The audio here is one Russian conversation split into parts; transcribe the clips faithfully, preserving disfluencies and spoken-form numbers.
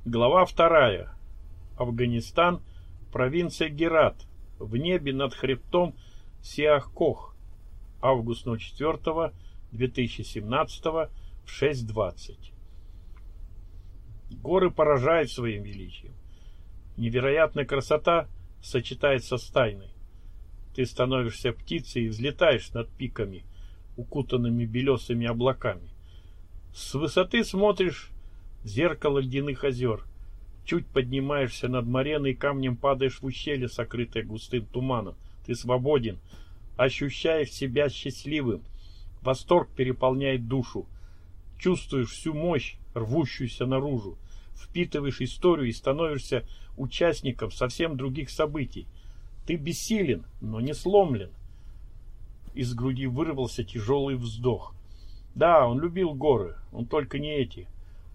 Глава вторая. Афганистан, провинция Герат. В небе над хребтом Сиах-Кох. Август четвёртого две тысячи семнадцатого в шесть двадцать. Горы поражают своим величием. Невероятная красота сочетается с тайной. Ты становишься птицей и взлетаешь над пиками, укутанными белесыми облаками. С высоты смотришь в зеркало ледяных озер. Чуть поднимаешься над мореной и камнем падаешь в ущелье, сокрытое густым туманом. Ты свободен, ощущаешь себя счастливым. Восторг переполняет душу. Чувствуешь всю мощь, рвущуюся наружу. Впитываешь историю и становишься участником совсем других событий. Ты бессилен, но не сломлен. Из груди вырвался тяжелый вздох. Да, он любил горы, он только не эти.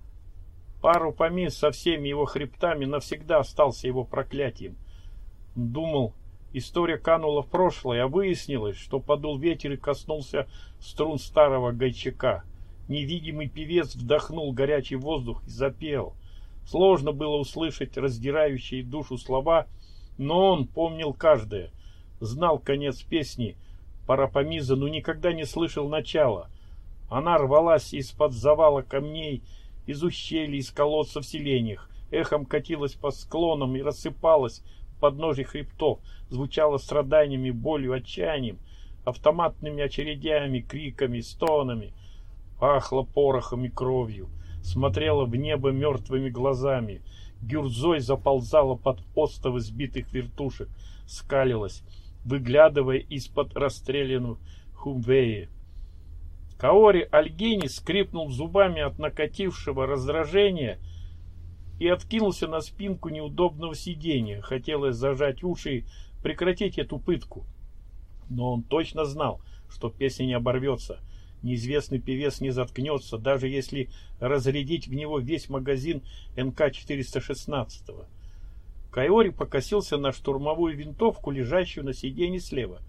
Пару-Памир со всеми его хребтами навсегда остался его проклятием. Он думал, история канула в прошлое, а выяснилось, что подул ветер и коснулся струн старого гайчака. Невидимый певец вдохнул горячий воздух и запел. Сложно было услышать раздирающие душу слова, но он помнил каждое, знал конец песни Парапамиза, но никогда не слышал начала. Она рвалась из-под завала камней, из ущелий, из колодцев в селениях, эхом катилась по склонам и рассыпалась в подножье хребтов, звучала страданиями, болью, отчаянием, автоматными очередями, криками, стонами, пахло порохом и кровью, смотрела в небо мертвыми глазами, гюрзой заползала под остовы сбитых вертушек, скалилась, выглядывая из-под расстрелянных хумвеи. Каори Альгени скрипнул зубами от накатившего раздражения и откинулся на спинку неудобного сиденья. Хотелось зажать уши и прекратить эту пытку. Но он точно знал, что песня не оборвется. Неизвестный певец не заткнется, даже если разрядить в него весь магазин эм ка четыреста шестнадцать. Каори покосился на штурмовую винтовку, лежащую на сиденье слева.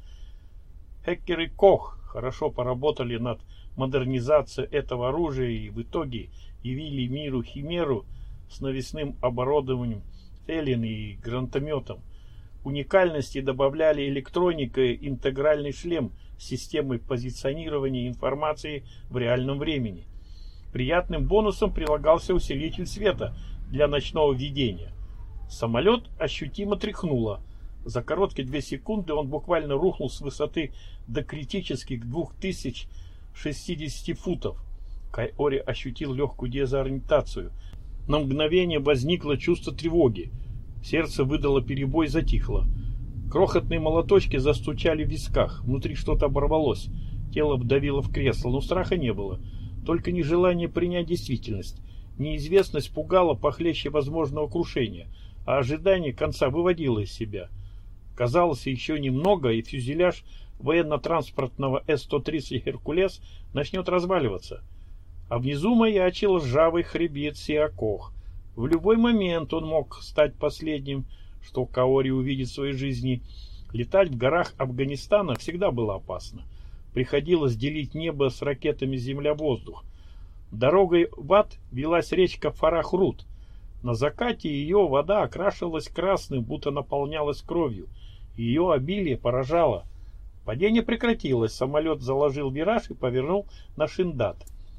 Хеккеры Кох хорошо поработали над модернизацией этого оружия и в итоге явили миру химеру с навесным оборудованием Фелин и гранатометом. Уникальности добавляли электроника и интегральный шлем с системой позиционирования информации в реальном времени. Приятным бонусом прилагался усилитель света для ночного видения. Самолет ощутимо тряхнуло. За короткие две секунды он буквально рухнул с высоты до критических двух тысяч шестидесяти футов. Каори ощутил легкую дезориентацию. На мгновение возникло чувство тревоги. Сердце выдало перебой и затихло. Крохотные молоточки застучали в висках. Внутри что-то оборвалось. Тело вдавило в кресло, но страха не было. Только нежелание принять действительность. Неизвестность пугала похлеще возможного крушения, а ожидание конца выводило из себя. Казалось, еще немного, и фюзеляж военно-транспортного эс сто тридцать «Геркулес» начнет разваливаться. А внизу маячил ржавый хребет Сиах-Кох. В любой момент он мог стать последним, что Каори увидит в своей жизни. Летать в горах Афганистана всегда было опасно. Приходилось делить небо с ракетами земля-воздух. Дорогой в ад велась речка Фарахрут. На закате ее вода окрашивалась красным, будто наполнялась кровью. Ее обилие поражало. Падение прекратилось, самолет заложил вираж и повернул на Шиндат.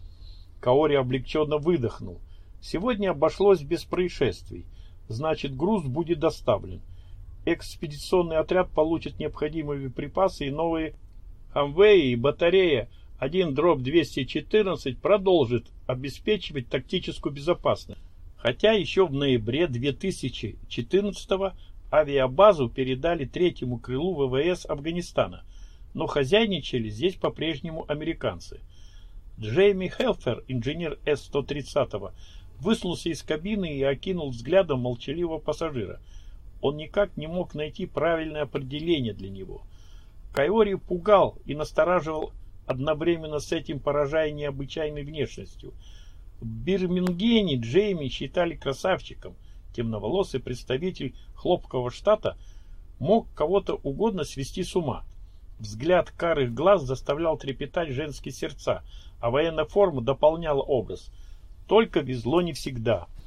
Каори облегченно выдохнул. Сегодня обошлось без происшествий. Значит, груз будет доставлен. Экспедиционный отряд получит необходимые припасы и новые хамвеи, и батарея один двести четырнадцать продолжит обеспечивать тактическую безопасность. Хотя еще в ноябре две тысячи четырнадцатого авиабазу передали третьему крылу вэ вэ эс Афганистана, но хозяйничали здесь по-прежнему американцы. Джейми Хелфер, инженер эс сто тридцать, высунулся из кабины и окинул взглядом молчаливого пассажира. Он никак не мог найти правильное определение для него. Каори пугал и настораживал одновременно с этим, поражая необычайной внешностью. В Бирмингеме Джейми считали красавчиком. Темноволосый представитель хлопкового штата мог кого-то угодно свести с ума. Взгляд карых глаз заставлял трепетать женские сердца, а военная форма дополняла образ. Только везло не всегда.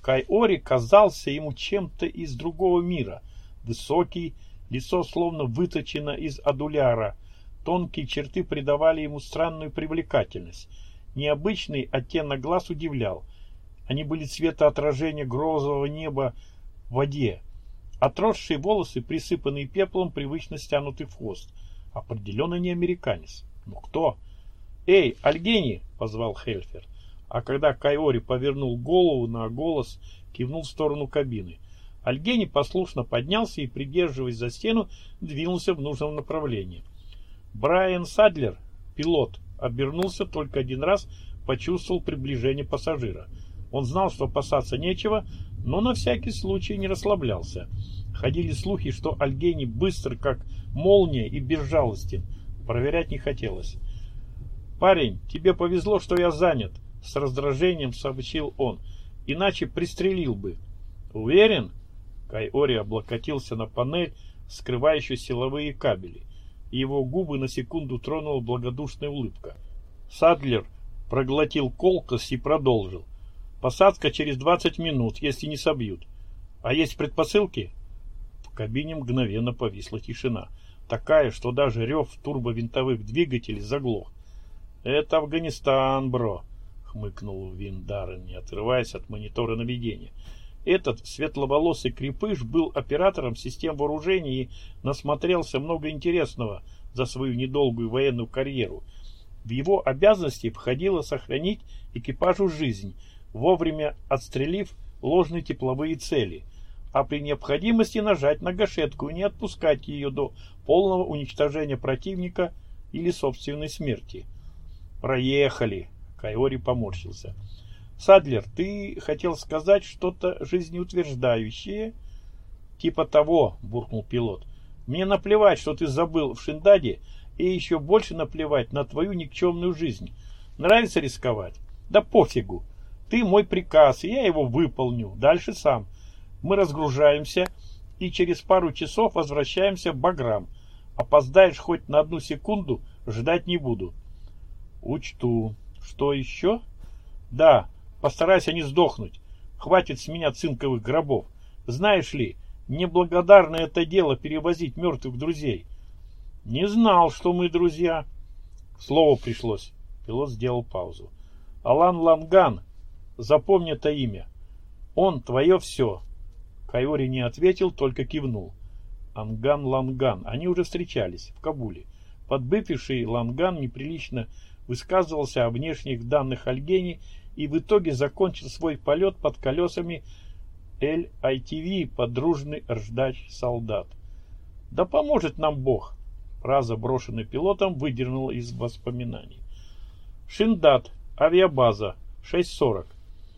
Кайори казался ему чем-то из другого мира. Высокий, лицо словно выточено из адуляра. Тонкие черты придавали ему странную привлекательность. Необычный оттенок глаз удивлял. Они были цвета отражения грозового неба в воде. Отросшие волосы, присыпанные пеплом, привычно стянуты в хвост. Определенно не американец. Ну кто? «Эй, Альгени!» — позвал Хельфер. А когда Кайори повернул голову на голос, кивнул в сторону кабины. Альгени послушно поднялся и, придерживаясь за стену, двинулся в нужном направлении. Брайан Садлер, пилот, обернулся только один раз, почувствовал приближение пассажира. Он знал, что опасаться нечего, но на всякий случай не расслаблялся. Ходили слухи, что Альгени быстр, как молния, и безжалостен. Проверять не хотелось. «Парень, тебе повезло, что я занят», — с раздражением сообщил он. «Иначе пристрелил бы». «Уверен?» Кайори облокотился на панель, скрывающую силовые кабели. Его губы на секунду тронула благодушная улыбка. Садлер проглотил колкость и продолжил. «Посадка через двадцать минут, если не собьют. А есть предпосылки?» В кабине мгновенно повисла тишина. Такая, что даже рев турбовинтовых двигателей заглох. «Это Афганистан, бро», — хмыкнул Виндарен, не отрываясь от монитора наведения. Этот светловолосый крепыш был оператором систем вооружений и насмотрелся много интересного за свою недолгую военную карьеру. В его обязанности входило сохранить экипажу жизнь, вовремя отстрелив ложные тепловые цели, а при необходимости нажать на гашетку и не отпускать ее до полного уничтожения противника или собственной смерти. «Проехали!» — Кайори поморщился. «Садлер, ты хотел сказать что-то жизнеутверждающее?» «Типа того», — буркнул пилот. «Мне наплевать, что ты забыл в Шиндаде, и еще больше наплевать на твою никчемную жизнь. Нравится рисковать? Да пофигу. Ты мой приказ, и я его выполню. Дальше сам. Мы разгружаемся и через пару часов возвращаемся в Баграм. Опоздаешь хоть на одну секунду, ждать не буду». «Учту. Что еще?» «Да, постарайся не сдохнуть. Хватит с меня цинковых гробов. Знаешь ли, неблагодарное это дело перевозить мертвых друзей». «Не знал, что мы друзья». Слово пришлось. Пилот сделал паузу. «Алан Ланган. Запомни это имя. Он твое все». Кайори не ответил, только кивнул. Анган Ланган. Они уже встречались в Кабуле. Подбывший Ланган неприлично высказывался о внешних данных Альгени и в итоге закончил свой полет под колесами Эль Ай Ти Ви, подружный рждач солдат. «Да поможет нам Бог!» Фраза, брошенная пилотом, выдернула из воспоминаний. Шиндад, авиабаза, шесть сорок.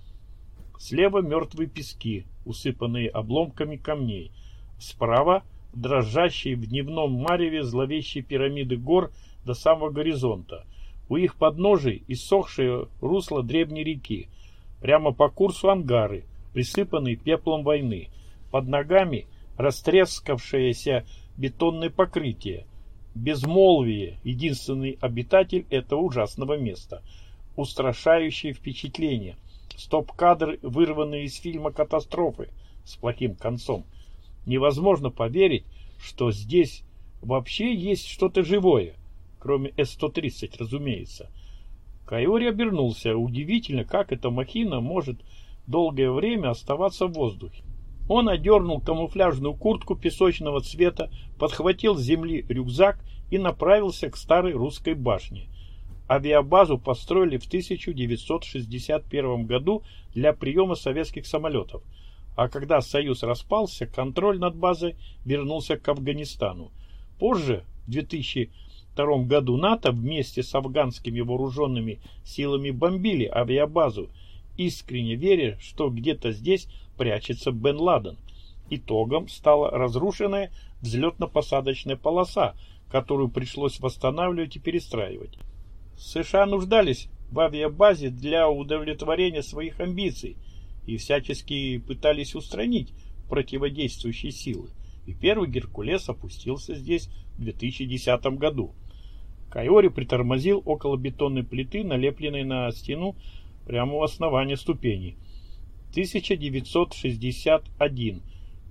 Слева мертвые пески, усыпанные обломками камней. Справа дрожащие в дневном мареве зловещие пирамиды гор до самого горизонта. У их подножий иссохшее русло древней реки. Прямо по курсу ангары, присыпанные пеплом войны. Под ногами растрескавшееся бетонное покрытие. Безмолвие, единственный обитатель этого ужасного места. Устрашающее впечатление. Стоп-кадры, вырванные из фильма «Катастрофы» с плохим концом. Невозможно поверить, что здесь вообще есть что-то живое. Кроме Эс сто тридцать, разумеется. Кайори обернулся. Удивительно, как эта махина может долгое время оставаться в воздухе. Он одернул камуфляжную куртку песочного цвета, подхватил с земли рюкзак и направился к старой русской башне. Авиабазу построили в тысяча девятьсот шестьдесят первом году для приема советских самолетов. А когда Союз распался, контроль над базой вернулся к Афганистану. Позже, в две тысячи втором году, НАТО вместе с афганскими вооруженными силами бомбили авиабазу, искренне веря, что где-то здесь прячется Бен Ладен. Итогом стала разрушенная взлетно-посадочная полоса, которую пришлось восстанавливать и перестраивать. США нуждались в авиабазе для удовлетворения своих амбиций и всячески пытались устранить противодействующие силы. И первый «Геркулес» опустился здесь в две тысячи десятом году. Кайори притормозил около бетонной плиты, налепленной на стену прямо у основания ступеней. тысяча девятьсот шестьдесят один,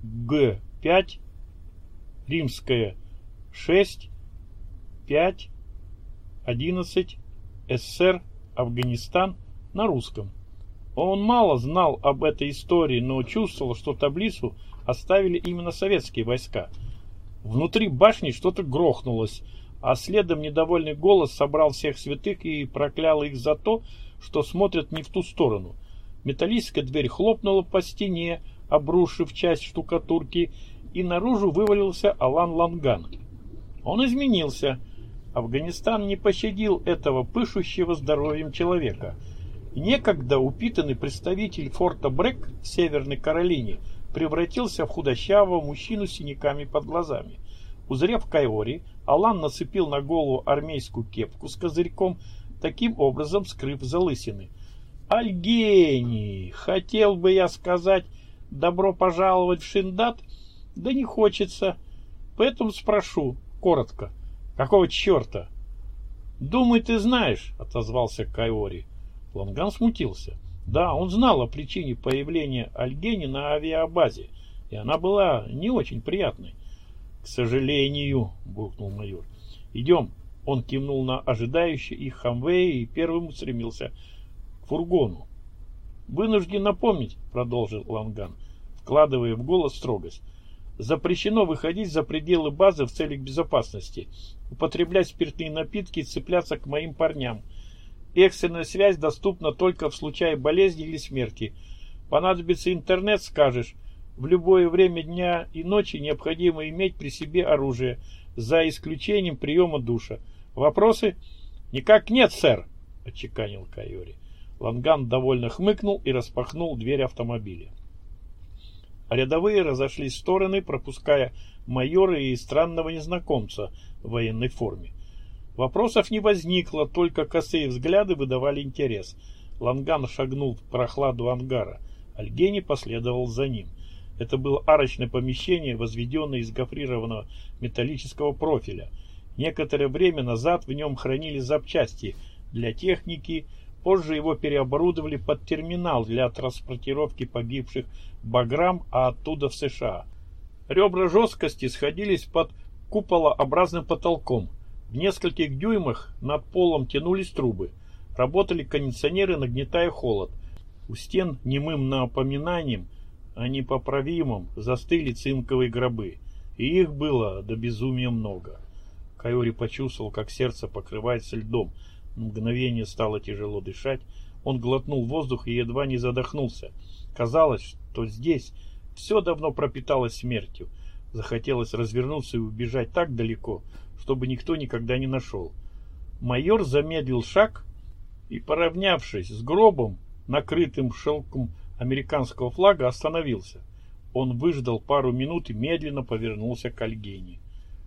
Г пять, римская шесть, пять, одиннадцать, СССР, Афганистан на русском. Он мало знал об этой истории, но чувствовал, что таблицу оставили именно советские войска. Внутри башни что-то грохнулось, а следом недовольный голос собрал всех святых и проклял их за то, что смотрят не в ту сторону. Металлическая дверь хлопнула по стене, обрушив часть штукатурки, и наружу вывалился Алан Ланган. Он изменился. Афганистан не пощадил этого пышущего здоровьем человека. Некогда упитанный представитель форта Брэк в Северной Каролине превратился в худощавого мужчину с синяками под глазами. Узрев Кайори, Алан нацепил на голову армейскую кепку с козырьком, таким образом скрыв залысины. «Альгений, хотел бы я сказать добро пожаловать в Шиндат, да не хочется, поэтому спрошу коротко, какого черта?» «Думаю, ты знаешь», — отозвался Кайори. Ланган смутился. Да, он знал о причине появления Альгени на авиабазе, и она была не очень приятной. «К сожалению», — буркнул майор. «Идем». Он кивнул на ожидающий их Хамвей и первым устремился к фургону. «Вынужден напомнить», — продолжил Ланган, вкладывая в голос строгость, «запрещено выходить за пределы базы в целях безопасности, употреблять спиртные напитки и цепляться к моим парням. Экстренная связь доступна только в случае болезни или смерти. Понадобится интернет, скажешь. В любое время дня и ночи необходимо иметь при себе оружие, за исключением приема душа. Вопросы?» «Никак нет, сэр», — отчеканил Кайори. Ланган довольно хмыкнул и распахнул дверь автомобиля. Рядовые разошлись в стороны, пропуская майора и странного незнакомца в военной форме. Вопросов не возникло, только косые взгляды выдавали интерес. Ланган шагнул в прохладу ангара. Альгени последовал за ним. Это было арочное помещение, возведенное из гофрированного металлического профиля. Некоторое время назад в нем хранили запчасти для техники, позже его переоборудовали под терминал для транспортировки погибших в Баграм, а оттуда в США. Ребра жесткости сходились под куполообразным потолком. В нескольких дюймах над полом тянулись трубы. Работали кондиционеры, нагнетая холод. У стен немым напоминанием о непоправимом застыли цинковые гробы. И их было до безумия много. Кайори почувствовал, как сердце покрывается льдом. На мгновение стало тяжело дышать. Он глотнул воздух и едва не задохнулся. Казалось, что здесь все давно пропиталось смертью. Захотелось развернуться и убежать так далеко, чтобы никто никогда не нашел. Майор замедлил шаг и, поравнявшись с гробом, накрытым шелком американского флага, остановился. Он выждал пару минут и медленно повернулся к Альгени.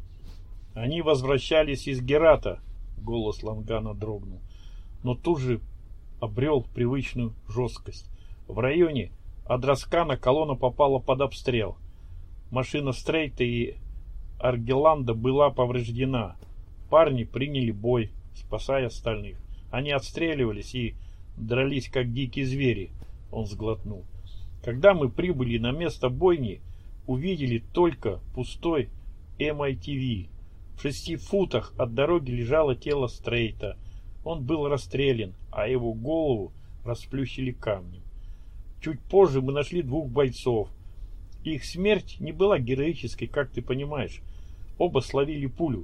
«Они возвращались из Герата», — голос Лангана дрогнул, но тут же обрел привычную жесткость. В районе Адраскана колонна попала под обстрел. Машина Стрейта и Аргеланда была повреждена. Парни приняли бой, спасая остальных. Они отстреливались и дрались, как дикие звери. Он сглотнул. Когда мы прибыли на место бойни, увидели только пустой эм ай ти ви. В шести футах от дороги лежало тело Стрейта. Он был расстрелян, а его голову расплющили камнем. Чуть позже мы нашли двух бойцов. Их смерть не была героической, как ты понимаешь. Оба словили пулю.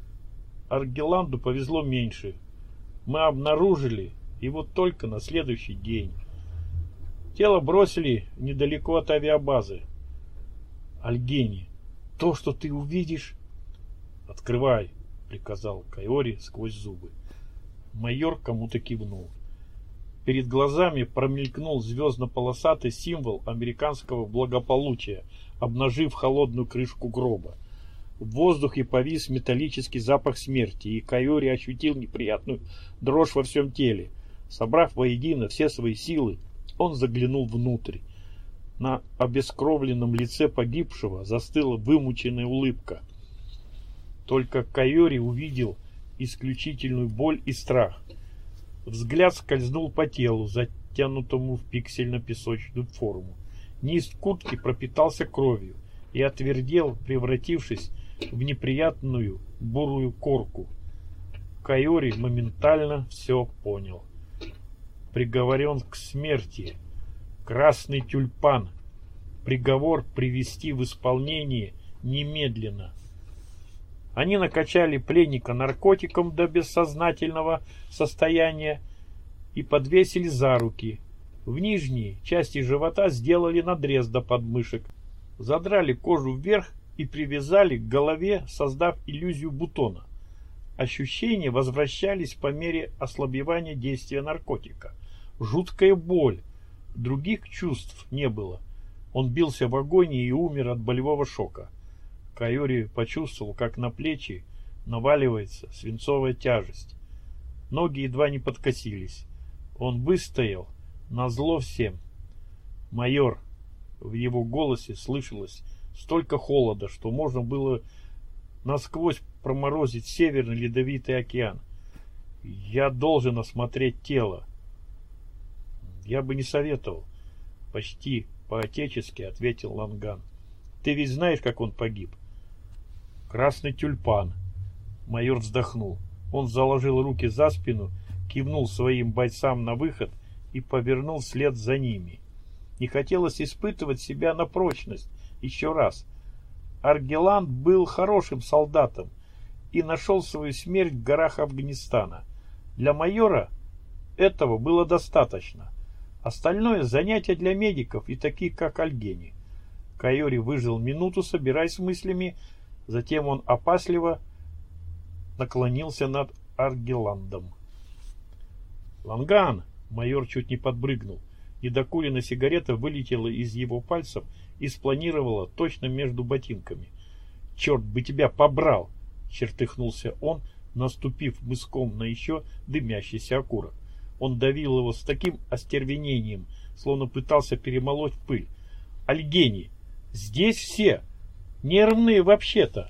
Аргеланду повезло меньше. Мы обнаружили его только на следующий день. Тело бросили недалеко от авиабазы. Альгени, то, что ты увидишь... «Открывай», — приказал Кайори сквозь зубы. Майор кому-то кивнул. Перед глазами промелькнул звездно-полосатый символ американского благополучия, обнажив холодную крышку гроба. В воздухе повис металлический запах смерти, и Кайори ощутил неприятную дрожь во всем теле. Собрав воедино все свои силы, он заглянул внутрь. На обескровленном лице погибшего застыла вымученная улыбка. Только Кайори увидел исключительную боль и страх. Взгляд скользнул по телу, затянутому в пиксельно-песочную форму. Низ куртки пропитался кровью и отвердел, превратившись в неприятную бурую корку. Кайори моментально все понял. Приговорен к смерти. Красный тюльпан. Приговор привести в исполнение немедленно. Они накачали пленника наркотиком до бессознательного состояния и подвесили за руки. В нижней части живота сделали надрез до подмышек, задрали кожу вверх и привязали к голове, создав иллюзию бутона. Ощущения возвращались по мере ослабевания действия наркотика. Жуткая боль. Других чувств не было. Он бился в агонии и умер от болевого шока. Кайори почувствовал, как на плечи наваливается свинцовая тяжесть. Ноги едва не подкосились. Он выстоял, назло всем. «Майор!» В его голосе слышалось столько холода, что можно было насквозь проморозить Северный Ледовитый океан. «Я должен осмотреть тело». «Я бы не советовал», — почти по-отечески ответил Ланган. «Ты ведь знаешь, как он погиб?» «Красный тюльпан». Майор вздохнул. Он заложил руки за спину, кивнул своим бойцам на выход и повернул вслед за ними. Не хотелось испытывать себя на прочность еще раз. Аргелан был хорошим солдатом и нашел свою смерть в горах Афганистана. Для майора этого было достаточно. Остальное занятие для медиков и таких, как Альгени. Кайори выждал минуту, собираясь с мыслями, затем он опасливо наклонился над Аргеландом. «Ланган!» — майор чуть не подпрыгнул. Недокуренная сигарета вылетела из его пальцев и спланировала точно между ботинками. «Черт бы тебя побрал!» — чертыхнулся он, наступив мыском на еще дымящийся окурок. Он давил его с таким остервенением, словно пытался перемолоть пыль. «Альгени! Здесь все! Нервные вообще-то!»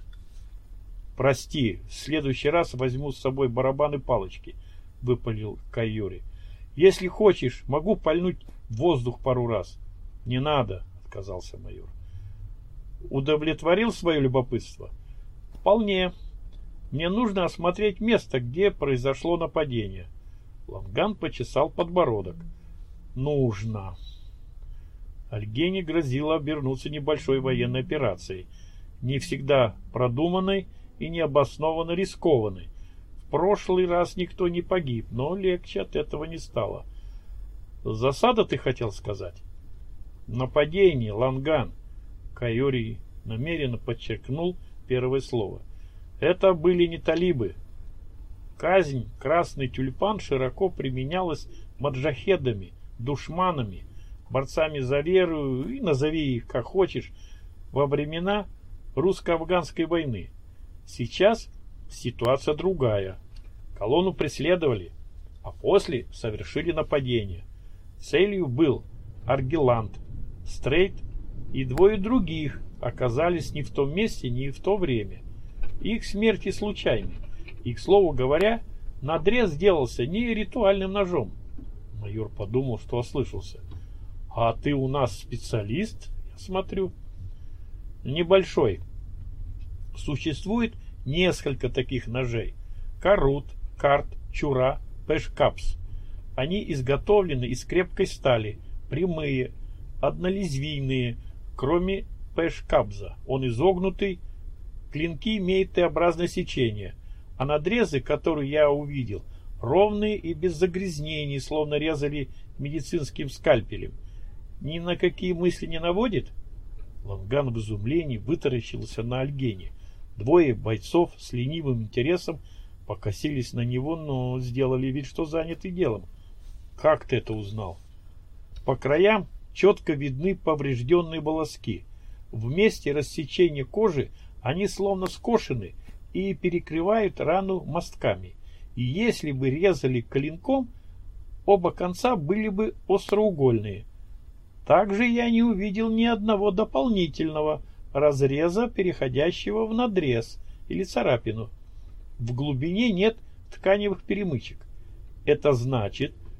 «Прости, в следующий раз возьму с собой барабан и палочки», — выпалил Кайори. «Если хочешь, могу пальнуть в воздух пару раз». «Не надо», — отказался майор. «Удовлетворил свое любопытство?» «Вполне. Мне нужно осмотреть место, где произошло нападение». Ланган почесал подбородок. «Нужно». Альгени грозило обернуться небольшой военной операцией, не всегда продуманной и необоснованно рискованной. В прошлый раз никто не погиб, но легче от этого не стало. «Засада, ты хотел сказать?» «Нападение, Ланган». Кайори намеренно подчеркнул первое слово. «Это были не талибы». Казнь «Красный тюльпан» широко применялась маджахедами, душманами, борцами за веру, и назови их как хочешь, во времена русско-афганской войны. Сейчас ситуация другая. Колонну преследовали, а после совершили нападение. Целью был Аргеланд, Стрейт и двое других оказались не в том месте, не в то время. Их смерти случайны. И, к слову говоря, надрез сделался не ритуальным ножом. Майор подумал, что ослышался. «А ты у нас специалист, я смотрю». «Небольшой. Существует несколько таких ножей. Карут, карт, чура, пешкапс. Они изготовлены из крепкой стали, прямые, однолезвийные, кроме пешкапза. Он изогнутый, клинки имеют Т-образное сечение, а надрезы, которые я увидел, ровные и без загрязнений, словно резали медицинским скальпелем. Ни на какие мысли не наводит?» Ланган в изумлении вытаращился на Альгени. Двое бойцов с ленивым интересом покосились на него, но сделали вид, что заняты делом. «Как ты это узнал?» «По краям четко видны поврежденные волоски. В месте рассечения кожи они словно скошены и перекрывают рану мостками. И если бы резали клинком, оба конца были бы остроугольные. Также я не увидел ни одного дополнительного разреза, переходящего в надрез или царапину. В глубине нет тканевых перемычек. Это значит,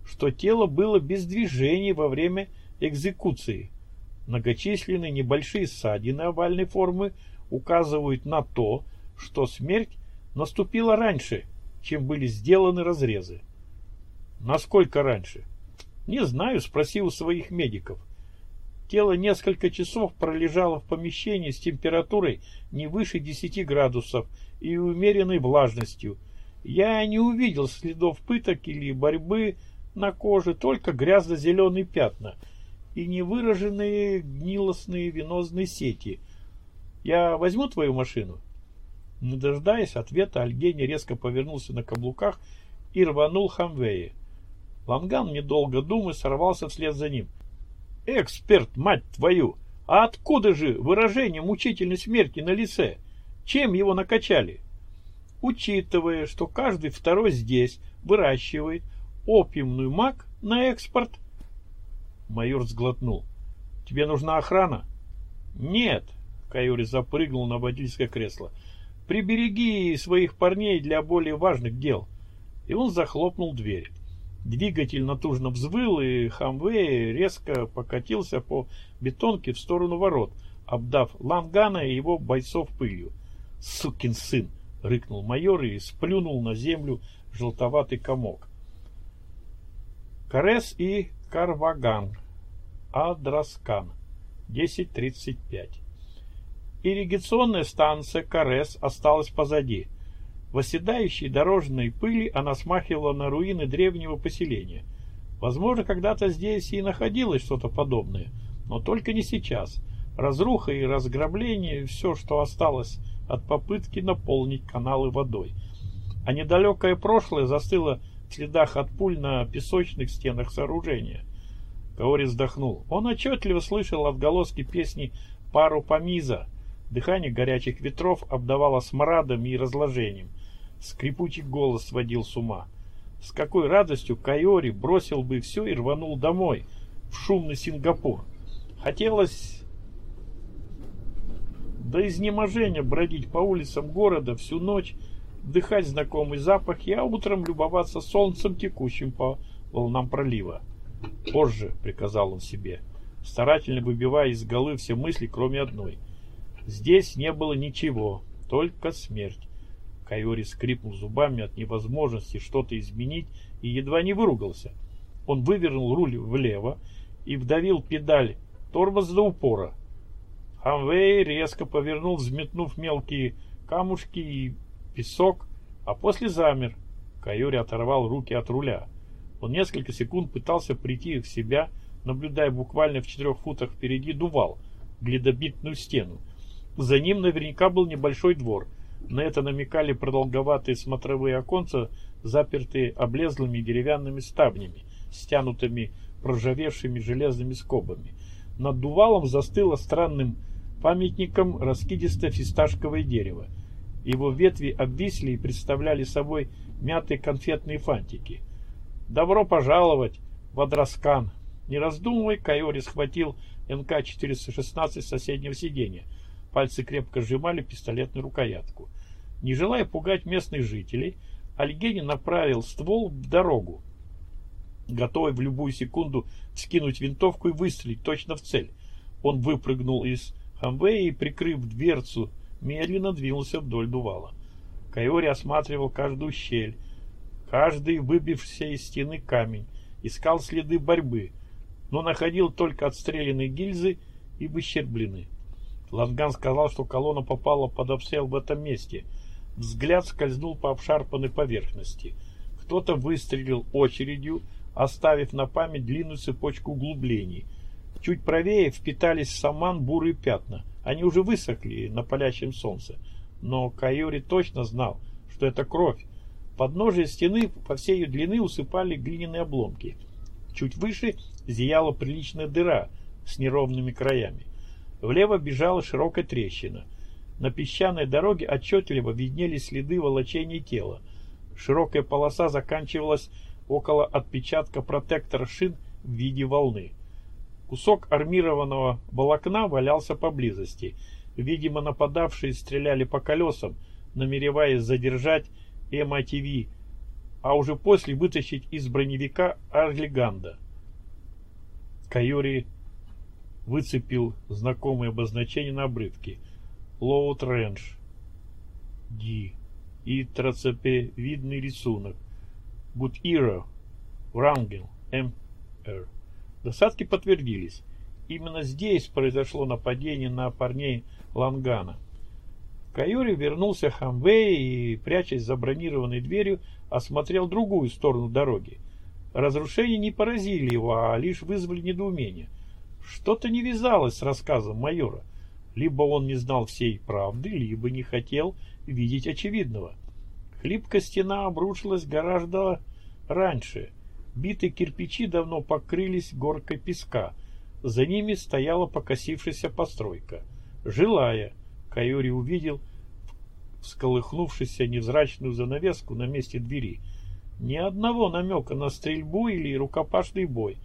что тело было без движения во время экзекуции. Многочисленные небольшие ссадины овальной формы указывают на то, что смерть наступила раньше, чем были сделаны разрезы. Насколько раньше? Не знаю, спроси у своих медиков. Тело несколько часов пролежало в помещении с температурой не выше десяти градусов и умеренной влажностью. Я не увидел следов пыток или борьбы на коже, только грязно-зеленые пятна и невыраженные гнилостные венозные сети. Я возьму твою машину? Не дожидаясь ответа, Альгени резко повернулся на каблуках и рванул Хамвее. Ланган, недолго думая, сорвался вслед за ним. «Эксперт, мать твою! А откуда же выражение мучительной смерти на лице? Чем его накачали?» «Учитывая, что каждый второй здесь выращивает опиумную мак на экспорт». Майор сглотнул. «Тебе нужна охрана?» «Нет», — Кайори запрыгнул на водительское кресло. «Прибереги своих парней для более важных дел». И он захлопнул дверь. Двигатель натужно взвыл, и Хамвей резко покатился по бетонке в сторону ворот, обдав Лангана и его бойцов пылью. «Сукин сын!» — рыкнул майор и сплюнул на землю желтоватый комок. Карес и Карваган. Адраскан. десять тридцать пять. Ирригационная станция Карес осталась позади. В оседающей дорожной пыли она смахивала на руины древнего поселения. Возможно, когда-то здесь и находилось что-то подобное, но только не сейчас. Разруха и разграбление — все, что осталось от попытки наполнить каналы водой. А недалекое прошлое застыло в следах от пуль на песочных стенах сооружения. Каори вздохнул. Он отчетливо слышал отголоски песни «Пару Памиза». Дыхание горячих ветров обдавало смрадом и разложением. Скрипучий голос сводил с ума. С какой радостью Кайори бросил бы все и рванул домой, в шумный Сингапур. Хотелось до изнеможения бродить по улицам города всю ночь, вдыхать знакомый запах, а утром любоваться солнцем, текущим по волнам пролива. «Позже», — приказал он себе, старательно выбивая из головы все мысли, кроме одной. Здесь не было ничего, только смерть. Кайори скрипнул зубами от невозможности что-то изменить и едва не выругался. Он вывернул руль влево и вдавил педаль тормоза до упора. Хамвей резко повернул, взметнув мелкие камушки и песок, а после замер. Кайори оторвал руки от руля. Он несколько секунд пытался прийти в себя, наблюдая буквально в четырех футах впереди дувал, глинобитную стену. За ним наверняка был небольшой двор. На это намекали продолговатые смотровые оконца, запертые облезлыми деревянными ставнями, стянутыми проржавевшими железными скобами. Над дувалом застыло странным памятником раскидистое фисташковое дерево. Его ветви обвисли и представляли собой мятые конфетные фантики. «Добро пожаловать в Адраскан!» Не раздумывая, Кайори схватил эм ка четыреста шестнадцать с соседнего сиденья. Пальцы крепко сжимали пистолетную рукоятку. Не желая пугать местных жителей, Альгени направил ствол в дорогу, готовый в любую секунду вскинуть винтовку и выстрелить точно в цель. Он выпрыгнул из Хамвея и, прикрыв дверцу, медленно двинулся вдоль дувала. Кайори осматривал каждую щель, каждый выбившийся из стены камень, искал следы борьбы, но находил только отстрелянные гильзы и выщерблены. Ланган сказал, что колонна попала под обстрел в этом месте. Взгляд скользнул по обшарпанной поверхности. Кто-то выстрелил очередью, оставив на память длинную цепочку углублений. Чуть правее впитались в саман бурые пятна. Они уже высохли на палящем солнце. Но Кайори точно знал, что это кровь. Подножие стены по всей ее длины усыпали глиняные обломки. Чуть выше зияла приличная дыра с неровными краями. Влево бежала широкая трещина. На песчаной дороге отчетливо виднелись следы волочения тела. Широкая полоса заканчивалась около отпечатка протектора шин в виде волны. Кусок армированного волокна валялся поблизости. Видимо, нападавшие стреляли по колесам, намереваясь задержать эм эй ти ви а уже после вытащить из броневика Арлиганда. Кайори выцепил знакомые обозначения на обрывке. Load Range D и трацепевидный рисунок Good Era Wrangel эм эр. Досадки подтвердились. Именно здесь произошло нападение на парней Лангана. Кайори вернулся в Хамвей и, прячась за бронированной дверью, осмотрел другую сторону дороги. Разрушения не поразили его, а лишь вызвали недоумение. Что-то не вязалось с рассказом майора. Либо он не знал всей правды, либо не хотел видеть очевидного. Хлипкая стена обрушилась гораздо раньше. Битые кирпичи давно покрылись горкой песка. За ними стояла покосившаяся постройка. Жилая. Кайори увидел всколыхнувшуюся невзрачную занавеску на месте двери. Ни одного намека на стрельбу или рукопашный бой.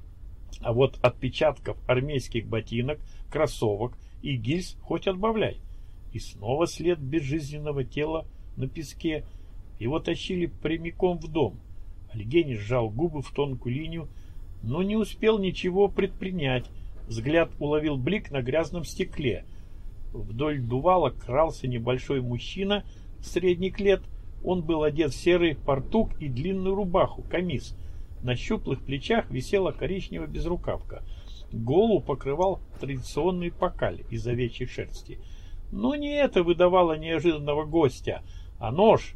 А вот отпечатков армейских ботинок, кроссовок и гильз хоть отбавляй. И снова след безжизненного тела на песке. Его тащили прямиком в дом. Альгени сжал губы в тонкую линию, но не успел ничего предпринять. Взгляд уловил блик на грязном стекле. Вдоль дувала крался небольшой мужчина средних лет. Он был одет в серый фартук и длинную рубаху, камис. На щуплых плечах висела коричневая безрукавка. Голову покрывал традиционный покаль из овечьей шерсти. Но не это выдавало неожиданного гостя, а нож,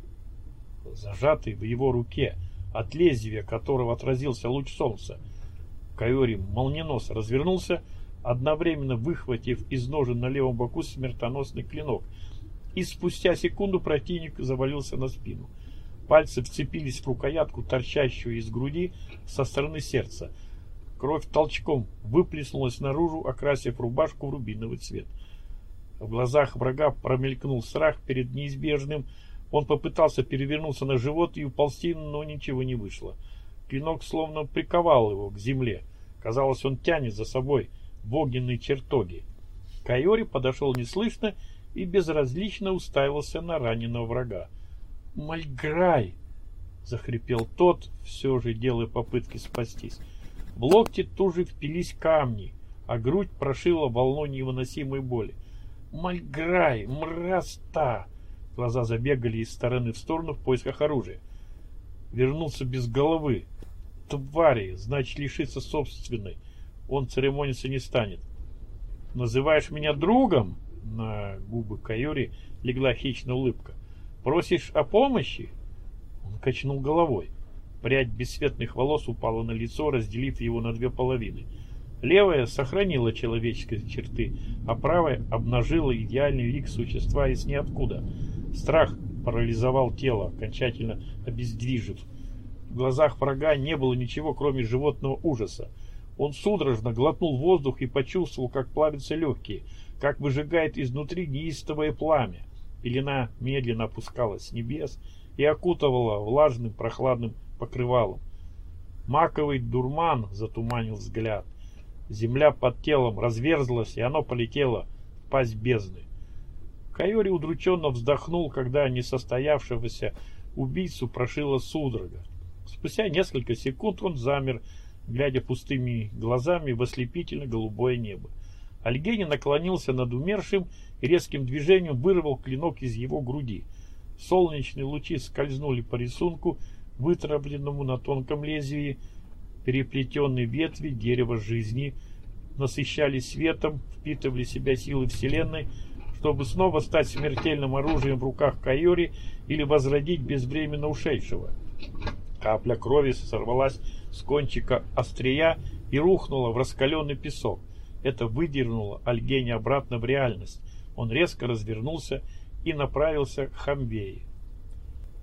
зажатый в его руке, от лезвия которого отразился луч солнца. Кайори молниеносно развернулся, одновременно выхватив из ножен на левом боку смертоносный клинок, и спустя секунду противник завалился на спину. Пальцы вцепились в рукоятку, торчащую из груди со стороны сердца. Кровь толчком выплеснулась наружу, окрасив рубашку в рубиновый цвет. В глазах врага промелькнул страх перед неизбежным. Он попытался перевернуться на живот и уползти, но ничего не вышло. Клинок словно приковал его к земле. Казалось, он тянет за собой в огненные чертоги. Кайори подошел неслышно и безразлично уставился на раненого врага. «Мальграй!» — захрипел тот, все же делая попытки спастись. В локти тут же впились камни, а грудь прошила волной невыносимой боли. «Мальграй! Мраста!» Глаза забегали из стороны в сторону в поисках оружия. Вернулся без головы. Твари, значит, лишиться собственной. Он церемониться не станет. «Называешь меня другом?» На губы Кайори легла хищная улыбка. «Просишь о помощи?» Он качнул головой. Прядь бесцветных волос упала на лицо, разделив его на две половины. Левая сохранила человеческие черты, а правая обнажила идеальный лик существа из ниоткуда. Страх парализовал тело, окончательно обездвижив. В глазах врага не было ничего, кроме животного ужаса. Он судорожно глотнул воздух и почувствовал, как плавятся легкие, как выжигает изнутри неистовое пламя. Пелена медленно опускалась с небес и окутывала влажным прохладным покрывалом. Маковый дурман затуманил взгляд. Земля под телом разверзлась, и оно полетело в пасть бездны. Кайори удрученно вздохнул, когда несостоявшегося убийцу прошила судорога. Спустя несколько секунд он замер, глядя пустыми глазами в ослепительно-голубое небо. Альгени наклонился над умершим и резким движением вырвал клинок из его груди. Солнечные лучи скользнули по рисунку, вытравленному на тонком лезвии. Переплетенные ветви дерева жизни насыщали светом, впитывали в себя силы Вселенной, чтобы снова стать смертельным оружием в руках Кайори или возродить безвременно ушедшего. Капля крови сорвалась с кончика острия и рухнула в раскаленный песок. Это выдернуло Альгени обратно в реальность. Он резко развернулся и направился к Хамвее.